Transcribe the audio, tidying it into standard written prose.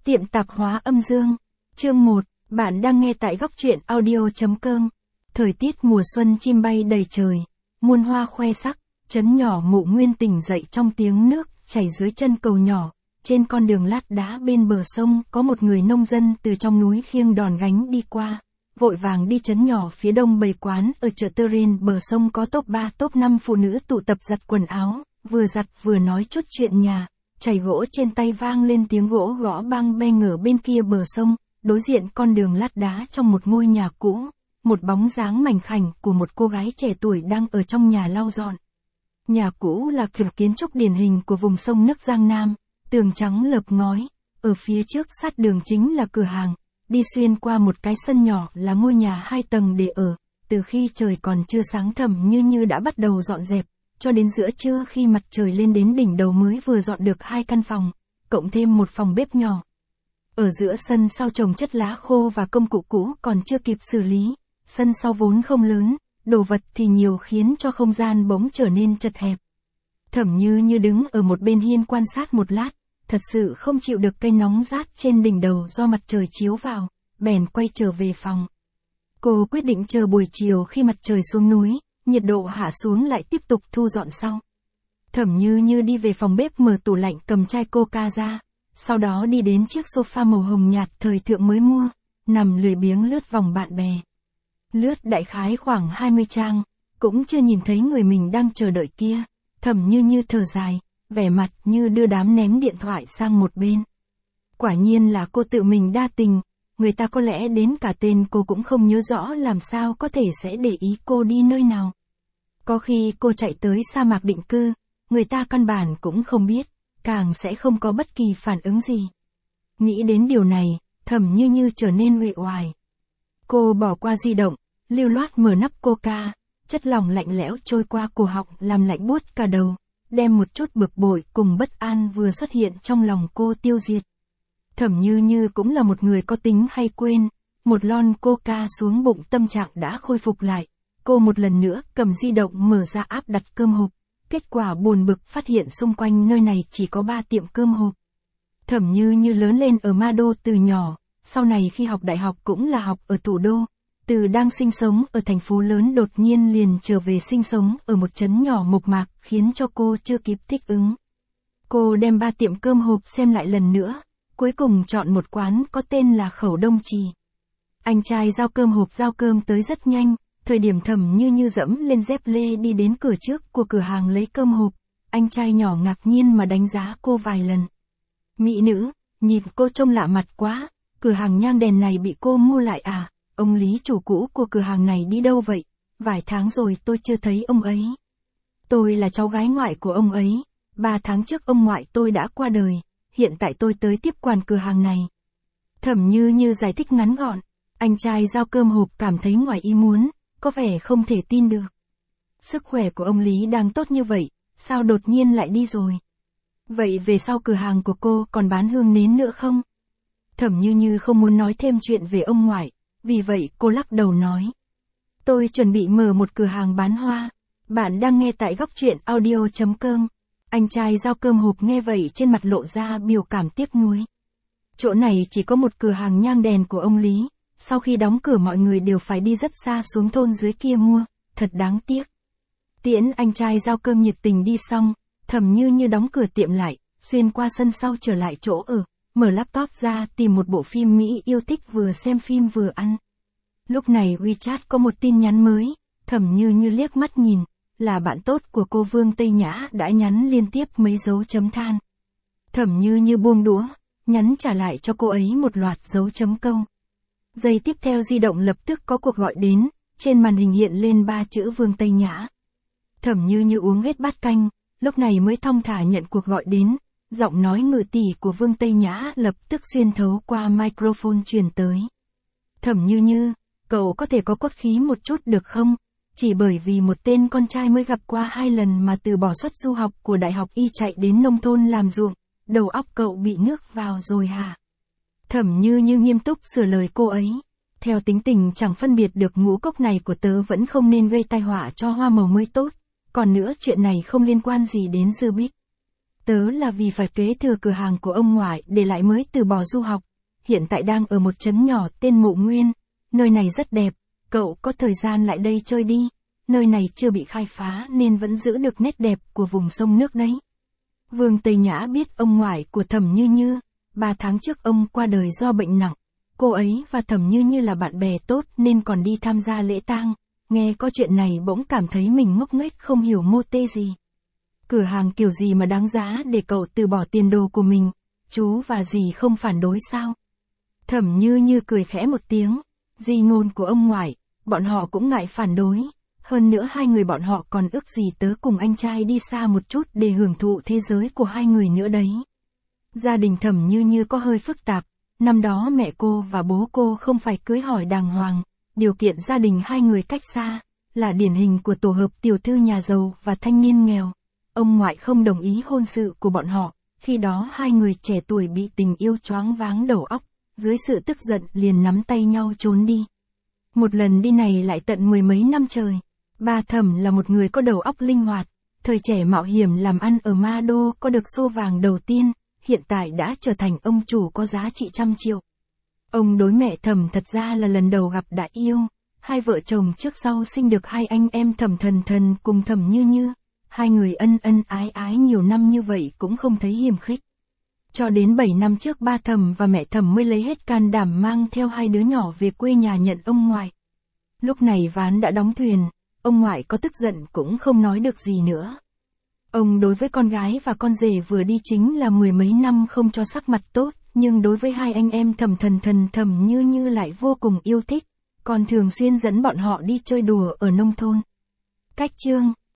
Tiệm tạp hóa âm dương. Chương 1, bạn đang nghe tại góc truyện audio.com. Thời tiết mùa xuân chim bay đầy trời, muôn hoa khoe sắc, trấn nhỏ Mộ Nguyên tỉnh dậy trong tiếng nước chảy dưới chân cầu nhỏ. Trên con đường lát đá bên bờ sông có một người nông dân từ trong núi khiêng đòn gánh đi qua. Vội vàng đi trấn nhỏ phía đông bày quán ở chợ Turin bờ sông có top 3 top 5 phụ nữ tụ tập giặt quần áo, vừa giặt vừa nói chút chuyện nhà. Chày gỗ trên tay vang lên tiếng gỗ gõ bang beng ở bên kia bờ sông, đối diện con đường lát đá trong một ngôi nhà cũ, một bóng dáng mảnh khảnh của một cô gái trẻ tuổi đang ở trong nhà lau dọn. Nhà cũ là kiểu kiến trúc điển hình của vùng sông nước Giang Nam, tường trắng lợp ngói, ở phía trước sát đường chính là cửa hàng, đi xuyên qua một cái sân nhỏ là ngôi nhà 2 tầng để ở, từ khi trời còn chưa sáng thẳm như đã bắt đầu dọn dẹp. Cho đến giữa trưa khi mặt trời lên đến đỉnh đầu mới vừa dọn được 2 căn phòng, cộng thêm một phòng bếp nhỏ. Ở giữa sân sau trồng chất lá khô và công cụ cũ còn chưa kịp xử lý, sân sau vốn không lớn, đồ vật thì nhiều khiến cho không gian bỗng trở nên chật hẹp. Thẩm Như đứng ở một bên hiên quan sát một lát, thật sự không chịu được cây nóng rát trên đỉnh đầu do mặt trời chiếu vào, bèn quay trở về phòng. Cô quyết định chờ buổi chiều khi mặt trời xuống núi, nhiệt độ hạ xuống lại tiếp tục thu dọn sau. Thẩm Như đi về phòng bếp mở tủ lạnh cầm chai coca ra, sau đó đi đến chiếc sofa màu hồng nhạt thời thượng mới mua, nằm lười biếng lướt vòng bạn bè. Lướt đại khái khoảng 20 trang, cũng chưa nhìn thấy người mình đang chờ đợi kia, Thẩm Như thở dài, vẻ mặt như đưa đám ném điện thoại sang một bên. Quả nhiên là cô tự mình đa tình, người ta có lẽ đến cả tên cô cũng không nhớ rõ làm sao có thể sẽ để ý cô đi nơi nào. Có khi cô chạy tới sa mạc định cư, người ta căn bản cũng không biết, càng sẽ không có bất kỳ phản ứng gì. Nghĩ đến điều này, Thẩm Như trở nên uể oải. Cô bỏ qua di động, lưu loát mở nắp coca, chất lỏng lạnh lẽo trôi qua cổ họng làm lạnh buốt cả đầu, đem một chút bực bội cùng bất an vừa xuất hiện trong lòng cô tiêu diệt. Thẩm Như cũng là một người có tính hay quên, một lon coca xuống bụng tâm trạng đã khôi phục lại. Cô một lần nữa cầm di động mở ra app đặt cơm hộp, kết quả buồn bực phát hiện xung quanh nơi này chỉ có 3 tiệm cơm hộp. Thẩm Như lớn lên ở Ma Đô từ nhỏ, sau này khi học đại học cũng là học ở thủ đô, từ đang sinh sống ở thành phố lớn đột nhiên liền trở về sinh sống ở một trấn nhỏ mộc mạc khiến cho cô chưa kịp thích ứng. Cô đem 3 tiệm cơm hộp xem lại lần nữa, cuối cùng chọn một quán có tên là Khẩu Đông Trì. Anh trai giao cơm hộp giao cơm tới rất nhanh. Thời điểm Thẩm Như dẫm lên dép lê đi đến cửa trước của cửa hàng lấy cơm hộp, anh trai nhỏ ngạc nhiên mà đánh giá cô vài lần. Mỹ nữ, nhìn cô trông lạ mặt quá, cửa hàng nhang đèn này bị cô mua lại à, ông Lý chủ cũ của cửa hàng này đi đâu vậy, vài tháng rồi tôi chưa thấy ông ấy. Tôi là cháu gái ngoại của ông ấy, 3 tháng trước ông ngoại tôi đã qua đời, hiện tại tôi tới tiếp quản cửa hàng này. Thẩm Như giải thích ngắn gọn, anh trai giao cơm hộp cảm thấy ngoài ý muốn. Có vẻ không thể tin được. Sức khỏe của ông Lý đang tốt như vậy, sao đột nhiên lại đi rồi? Vậy về sau cửa hàng của cô còn bán hương nến nữa không? Thẩm Như không muốn nói thêm chuyện về ông ngoại, vì vậy cô lắc đầu nói. Tôi chuẩn bị mở một cửa hàng bán hoa. Bạn đang nghe tại góc truyện audio.com. Anh trai giao cơm hộp nghe vậy trên mặt lộ ra biểu cảm tiếc nuối. Chỗ này chỉ có một cửa hàng nhang đèn của ông Lý. Sau khi đóng cửa mọi người đều phải đi rất xa xuống thôn dưới kia mua, thật đáng tiếc. Tiễn anh trai giao cơm nhiệt tình đi xong, Thẩm Như đóng cửa tiệm lại, xuyên qua sân sau trở lại chỗ ở, mở laptop ra tìm một bộ phim Mỹ yêu thích vừa xem phim vừa ăn. Lúc này WeChat có một tin nhắn mới, Thẩm Như liếc mắt nhìn, là bạn tốt của cô Vương Tây Nhã đã nhắn liên tiếp mấy dấu chấm than. Thẩm Như buông đũa, nhắn trả lại cho cô ấy một loạt dấu chấm câu. Giây tiếp theo di động lập tức có cuộc gọi đến, trên màn hình hiện lên 3 chữ Vương Tây Nhã. Thẩm Như uống hết bát canh, lúc này mới thong thả nhận cuộc gọi đến, giọng nói ngự tỷ của Vương Tây Nhã lập tức xuyên thấu qua microphone truyền tới. Thẩm Như, cậu có thể có cốt khí một chút được không? Chỉ bởi vì một tên con trai mới gặp qua 2 lần mà từ bỏ suất du học của đại học y chạy đến nông thôn làm ruộng, đầu óc cậu bị nước vào rồi hả? Thẩm Như nghiêm túc sửa lời cô ấy. Theo tính tình chẳng phân biệt được ngũ cốc này của tớ vẫn không nên gây tai họa cho hoa màu mới tốt. Còn nữa chuyện này không liên quan gì đến Dư Bích. Tớ là vì phải kế thừa cửa hàng của ông ngoại để lại mới từ bỏ du học. Hiện tại đang ở một trấn nhỏ tên Mộ Nguyên. Nơi này rất đẹp, cậu có thời gian lại đây chơi đi. Nơi này chưa bị khai phá nên vẫn giữ được nét đẹp của vùng sông nước đấy. Vương Tây Nhã biết ông ngoại của Thẩm Như Như. 3 tháng trước ông qua đời do bệnh nặng. Cô ấy và Thẩm Như Như là bạn bè tốt nên còn đi tham gia lễ tang. Nghe có chuyện này bỗng cảm thấy mình ngốc nghếch không hiểu mô tê gì. Cửa hàng kiểu gì mà đáng giá để cậu từ bỏ tiền đồ của mình, chú và dì không phản đối sao? Thẩm Như Như cười khẽ một tiếng, di ngôn của ông ngoại, bọn họ cũng ngại phản đối. Hơn nữa hai người bọn họ còn ước gì tớ cùng anh trai đi xa một chút để hưởng thụ thế giới của hai người nữa đấy. Gia đình Thẩm Như Như có hơi phức tạp, năm đó mẹ cô và bố cô không phải cưới hỏi đàng hoàng, điều kiện gia đình hai người cách xa, là điển hình của tổ hợp tiểu thư nhà giàu và thanh niên nghèo. Ông ngoại không đồng ý hôn sự của bọn họ, khi đó hai người trẻ tuổi bị tình yêu choáng váng đầu óc, dưới sự tức giận liền nắm tay nhau trốn đi. Một lần đi này lại tận 10 mấy năm trời. Ba Thẩm là một người có đầu óc linh hoạt, thời trẻ mạo hiểm làm ăn ở Ma Đô có được xô vàng đầu tiên, hiện tại đã trở thành ông chủ có giá trị trăm triệu. Ông đối mẹ Thẩm thật ra là lần đầu gặp đã yêu, hai vợ chồng trước sau sinh được hai anh em Thẩm Thần Thần cùng Thẩm Như Như. Hai người ân ân ái ái nhiều năm như vậy cũng không thấy hiềm khích. Cho đến 7 năm trước ba Thẩm và mẹ Thẩm mới lấy hết can đảm mang theo hai đứa nhỏ về quê nhà nhận ông ngoại. Lúc này ván đã đóng thuyền, ông ngoại có tức giận cũng không nói được gì nữa. Ông đối với con gái và con rể vừa đi chính là 10 mấy năm không cho sắc mặt tốt, nhưng đối với hai anh em Thẩm Thần Thần Thẩm Như Như lại vô cùng yêu thích, còn thường xuyên dẫn bọn họ đi chơi đùa ở nông thôn. Cách chương